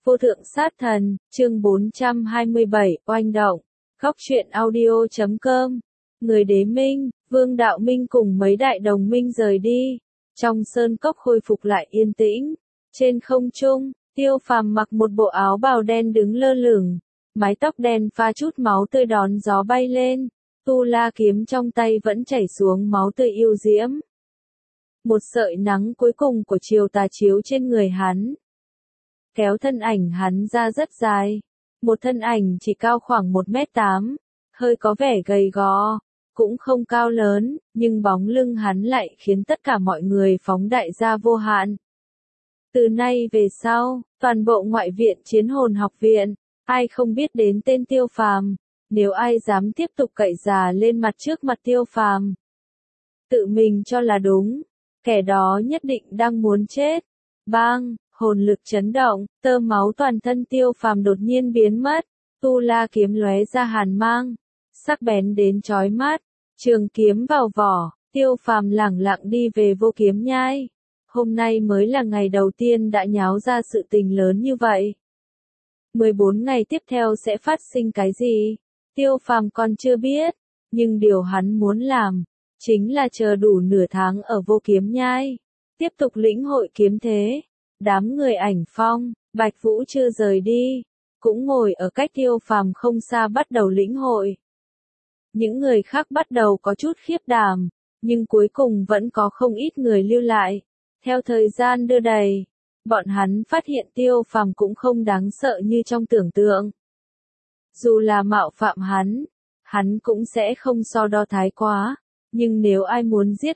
Vô thượng sát thần, chương 427, oanh động. Góc truyện audio.com. Người đế minh, Vương Đạo Minh cùng mấy đại đồng minh rời đi. Trong sơn cốc khôi phục lại yên tĩnh. Trên không trung, Tiêu Phàm mặc một bộ áo bào đen đứng lơ lửng. Mái tóc đen pha chút máu tươi đón gió bay lên. Tu La kiếm trong tay vẫn chảy xuống máu tươi yêu diễm. Một sợi nắng cuối cùng của chiều tà chiếu trên người hắn. Kéo thân ảnh hắn ra rất dài. Một thân ảnh chỉ cao khoảng 1m8, hơi có vẻ gầy gò, cũng không cao lớn, nhưng bóng lưng hắn lại khiến tất cả mọi người phóng đại ra vô hạn. Từ nay về sau, toàn bộ ngoại viện Chiến Hồn học viện, ai không biết đến tên Tiêu Phàm, nếu ai dám tiếp tục cậy già lên mặt trước mặt Tiêu Phàm, tự mình cho là đúng, kẻ đó nhất định đang muốn chết. Bang! Hồn lực chấn động, tơ máu toàn thân Tiêu Phàm đột nhiên biến mất, Tu La kiếm lóe ra hàn mang, sắc bén đến chói mắt, trường kiếm vào vỏ, Tiêu Phàm lẳng lặng đi về Vô Kiếm Nhai. Hôm nay mới là ngày đầu tiên đã nháo ra sự tình lớn như vậy. 14 ngày tiếp theo sẽ phát sinh cái gì? Tiêu Phàm còn chưa biết, nhưng điều hắn muốn làm, chính là chờ đủ nửa tháng ở Vô Kiếm Nhai, tiếp tục lĩnh hội kiếm thế. Đám người Ảnh Phong, Bạch Vũ chưa rời đi, cũng ngồi ở cách Tiêu Phàm không xa bắt đầu lĩnh hội. Những người khác bắt đầu có chút khiếp đảm, nhưng cuối cùng vẫn có không ít người lưu lại. Theo thời gian đưa đẩy, bọn hắn phát hiện Tiêu Phàm cũng không đáng sợ như trong tưởng tượng. Dù là mạo phạm hắn cũng sẽ không so đo thái quá, nhưng nếu ai muốn giết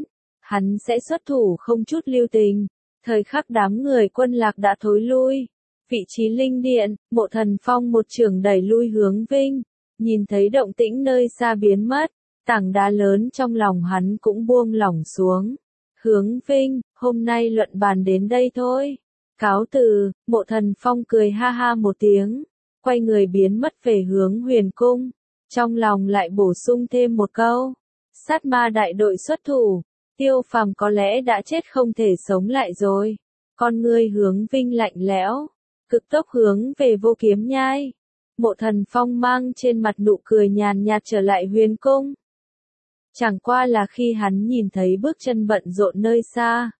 hắn sẽ xuất thủ không chút lưu tình. Thời khắc đám người Quân Lạc đã thối lui. Vị trí linh điện, Mộ Thần Phong một chưởng đẩy lui Hướng Vinh. Nhìn thấy động tĩnh nơi xa biến mất, tảng đá lớn trong lòng hắn cũng buông lỏng xuống. Hướng Vinh, hôm nay luận bàn đến đây thôi. Cáo từ, Mộ Thần Phong cười ha ha một tiếng, quay người biến mất về hướng Huyền Cung. Trong lòng lại bổ sung thêm một câu. Sát ma đại đội xuất thủ. Tiêu Phàm có lẽ đã chết không thể sống lại rồi. Con ngươi Hướng Vinh lạnh lẽo, cực tốc hướng về Vô Kiếm Nhai. Mộ Thần Phong mang trên mặt nụ cười nhàn nhạt trở lại Huyền Cung. Chẳng qua là khi hắn nhìn thấy bước chân bận rộn nơi xa,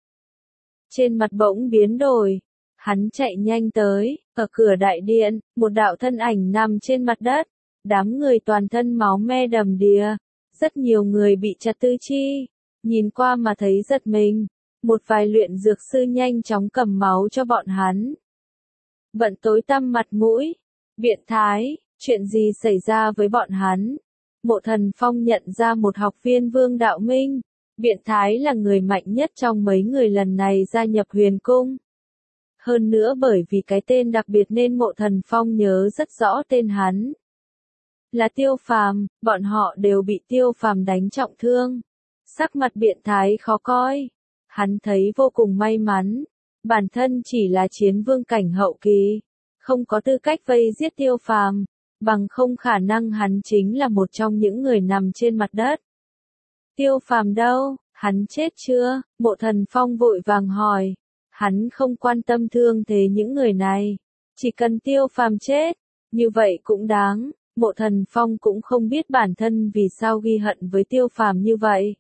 trên mặt bỗng biến đổi. Hắn chạy nhanh tới, ở cửa đại điện, một đạo thân ảnh nằm trên mặt đất. Đám người toàn thân máu me đầm đìa, rất nhiều người bị chặt tứ chi. Nhìn qua mà thấy giật mình, một vài luyện dược sư nhanh chóng cầm máu cho bọn hắn. Bận tối tăm mặt mũi, biện thái, chuyện gì xảy ra với bọn hắn? Mộ Thần Phong nhận ra một học viên Vương Đạo Minh, biện thái là người mạnh nhất trong mấy người lần này gia nhập Huyền Cung. Hơn nữa bởi vì cái tên đặc biệt nên Mộ Thần Phong nhớ rất rõ tên hắn. Là Tiêu Phàm, bọn họ đều bị Tiêu Phàm đánh trọng thương. Sắc mặt biện thái khó coi. Hắn thấy vô cùng may mắn. Bản thân chỉ là chiến vương cảnh hậu kỳ, không có tư cách vây giết Tiêu Phàm, bằng không khả năng hắn chính là một trong những người nằm trên mặt đất. Tiêu Phàm đâu, hắn chết chưa? Mộ Thần Phong vội vàng hỏi. Hắn không quan tâm thương thế những người này, chỉ cần Tiêu Phàm chết, như vậy cũng đáng. Mộ Thần Phong cũng không biết bản thân vì sao ghi hận với Tiêu Phàm như vậy.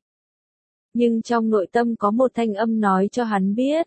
Nhưng trong nội tâm có một thanh âm nói cho hắn biết.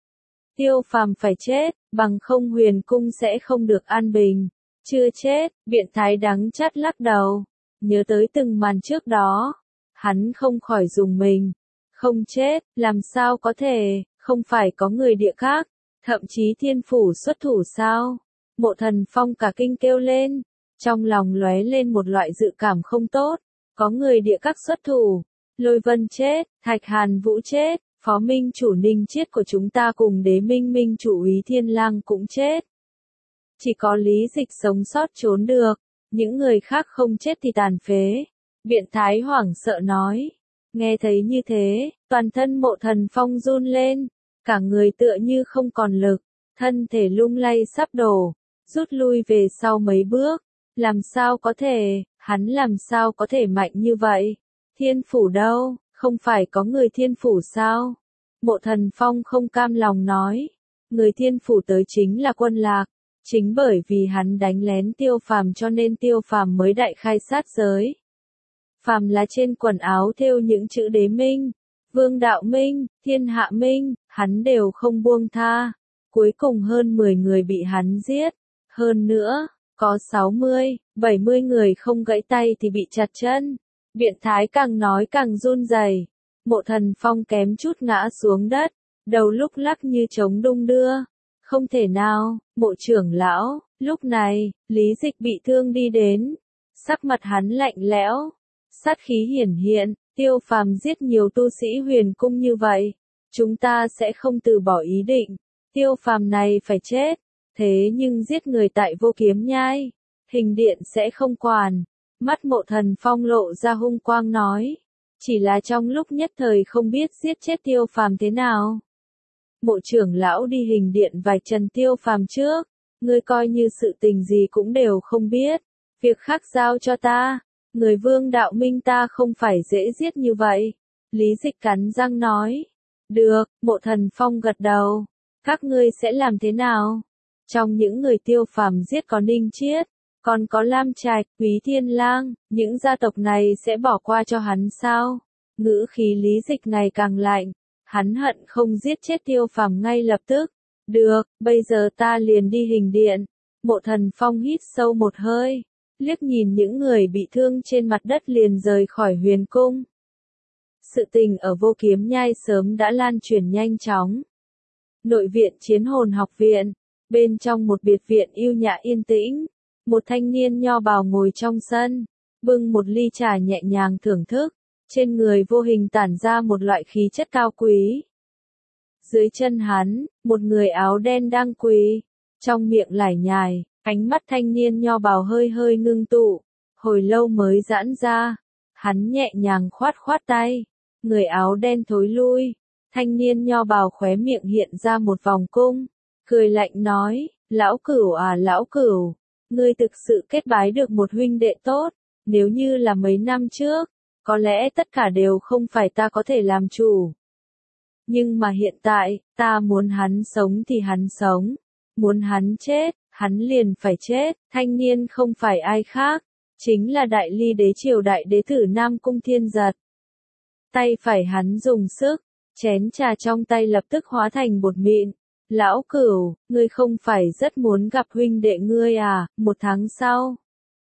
Tiêu Phàm phải chết, bằng không Huyền Cung sẽ không được an bình. Chưa chết, biện thái đắng chát lắc đầu. Nhớ tới từng màn trước đó, hắn không khỏi rùng mình. Không chết, làm sao có thể, không phải có người địa khác, thậm chí thiên phủ xuất thủ sao? Mộ Thần Phong cả kinh kêu lên, trong lòng lóe lên một loại dự cảm không tốt. Có người địa các xuất thủ. Lôi Vân chết, Thạch Hàn Vũ chết, Phó Minh chủ Ninh Chiết của chúng ta cùng Đế Minh Minh chủ Úy Thiên Lang cũng chết. Chỉ có Lý Dịch sống sót trốn được, những người khác không chết thì tàn phế. Biện thái hoảng sợ nói. Nghe thấy như thế, toàn thân Mộ Thần Phong run lên, cả người tựa như không còn lực, thân thể lung lay sắp đổ, rút lui về sau mấy bước. Làm sao có thể, hắn làm sao có thể mạnh như vậy? Thiên phủ đâu, không phải có người thiên phủ sao? Mộ Thần Phong không cam lòng nói. người Thiên Phủ tới chính là Quân Lạc, chính bởi vì hắn đánh lén Tiêu Phàm cho nên Tiêu Phàm mới đại khai sát giới. Phàm là trên quần áo thêu những chữ Đế Minh, Vương Đạo Minh, Thiên Hạ Minh, hắn đều không buông tha. Cuối cùng hơn 10 người bị hắn giết. Hơn nữa, có 60, 70 người không gãy tay thì bị chặt chân. Biện thái càng nói càng run rẩy. Mộ Thần Phong kém chút ngã xuống đất, đầu lúc lắc như trống đung đưa. Không thể nào, Mộ trưởng lão, lúc này, Lý Dịch bị thương đi đến. Sắc mặt hắn lạnh lẽo, sát khí hiển hiện, Tiêu Phàm giết nhiều tu sĩ Huyền cung như vậy, chúng ta sẽ không từ bỏ ý định. Tiêu Phàm này phải chết, thế nhưng giết người tại Vô Kiếm Nhai, Hình Điện sẽ không quản. Mắt Mộ Thần Phong lộ ra hung quang nói, chỉ là trong lúc nhất thời không biết giết chết Tiêu Phàm thế nào. Mộ trưởng lão đi Hình Điện vạch trần Tiêu Phàm trước, ngươi coi như sự tình gì cũng đều không biết, việc khác giao cho ta, người Vương Đạo Minh ta không phải dễ giết như vậy. Lý Dịch cắn răng nói, được, Mộ Thần Phong gật đầu, các ngươi sẽ làm thế nào? Trong những người Tiêu Phàm giết có Ninh Chiết, còn có Lam Trạch, Quý Thiên Lang, những gia tộc này sẽ bỏ qua cho hắn sao? Ngữ khí Lý Dịch ngày càng lạnh, hắn hận không giết chết Tiêu Phàm ngay lập tức. Được, bây giờ ta liền đi Hình Điện. Mộ Thần Phong hít sâu một hơi, liếc nhìn những người bị thương trên mặt đất liền rời khỏi Huyền cung. Sự tình ở Vô Kiếm Nhai sớm đã lan truyền nhanh chóng. Nội viện Chiến Hồn học viện, bên trong một biệt viện yêu nhã yên tĩnh, một thanh niên nho bào ngồi trong sân, bưng một ly trà nhẹ nhàng thưởng thức, trên người vô hình tản ra một loại khí chất cao quý. Dưới chân hắn, một người áo đen đang quỳ, trong miệng lải nhải, ánh mắt thanh niên nho bào hơi hơi ngưng tụ, hồi lâu mới giãn ra. Hắn nhẹ nhàng khoát khoát tay, người áo đen thối lui, thanh niên nho bào khóe miệng hiện ra một vòng cung, cười lạnh nói, lão cửu à lão cửu, ngươi thực sự kết bái được một huynh đệ tốt, nếu như là mấy năm trước, có lẽ tất cả đều không phải ta có thể làm chủ. Nhưng mà hiện tại, ta muốn hắn sống thì hắn sống, muốn hắn chết, hắn liền phải chết. Thanh niên không phải ai khác, chính là Đại Ly đế triều đại đế tử Nam Cung Thiên Giật. Tay phải hắn dùng sức, chén trà trong tay lập tức hóa thành bột mịn. Lão cửu, ngươi không phải rất muốn gặp huynh đệ ngươi à, 1 tháng sau.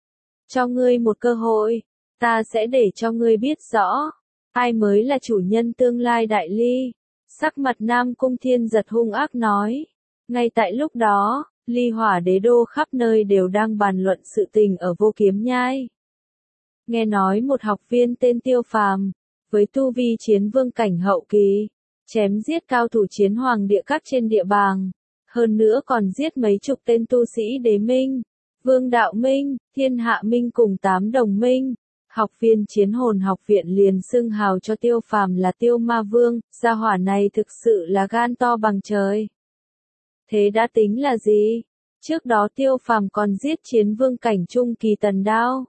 Cho ngươi một cơ hội, ta sẽ để cho ngươi biết rõ, ai mới là chủ nhân tương lai Đại Ly. Sắc mặt Nam Cung Thiên Giật hung ác nói. Ngay tại lúc đó, Ly Hỏa đế đô khắp nơi đều đang bàn luận sự tình ở Vô Kiếm Nhai. Nghe nói một học viên tên Tiêu Phàm, với tu vi chiến vương cảnh hậu kỳ, chém giết cao thủ chiến hoàng địa các trên địa bàn, hơn nữa còn giết mấy chục tên tu sĩ Đế Minh, Vương Đạo Minh, Thiên Hạ Minh cùng 8 đồng minh. Học viên Chiến Hồn học viện liền xưng hào cho Tiêu Phàm là Tiêu Ma Vương, gia hỏa này thực sự là gan to bằng trời. Thế đã tính là gì? Trước đó Tiêu Phàm còn giết chiến vương cảnh trung kỳ Tần Đao.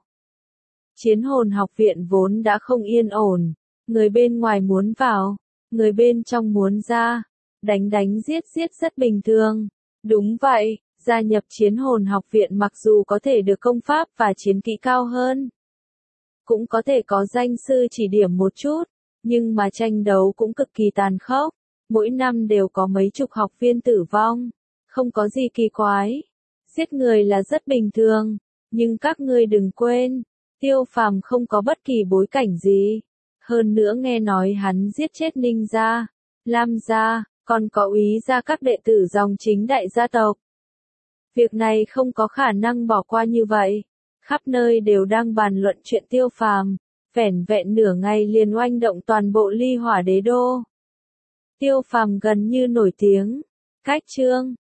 Chiến Hồn học viện vốn đã không yên ổn, người bên ngoài muốn vào, người bên trong muốn ra, đánh đánh giết giết rất bình thường. Đúng vậy, gia nhập Chiến Hồn học viện mặc dù có thể được công pháp và chiến kỹ cao hơn, cũng có thể có danh sư chỉ điểm một chút, nhưng mà tranh đấu cũng cực kỳ tàn khốc, mỗi năm đều có mấy chục học viên tử vong, không có gì kỳ quái, giết người là rất bình thường, nhưng các ngươi đừng quên, Tiêu Phàm không có bất kỳ bối cảnh gì, hơn nữa nghe nói hắn giết chết Ninh gia, Lam gia, còn có Úy gia các đệ tử dòng chính đại gia tộc. Việc này không có khả năng bỏ qua như vậy. Khắp nơi đều đang bàn luận chuyện Tiêu Phàm, vẻn vẹn nửa ngày liền oanh động toàn bộ Ly Hỏa đế đô. Tiêu Phàm gần như nổi tiếng. Cách chương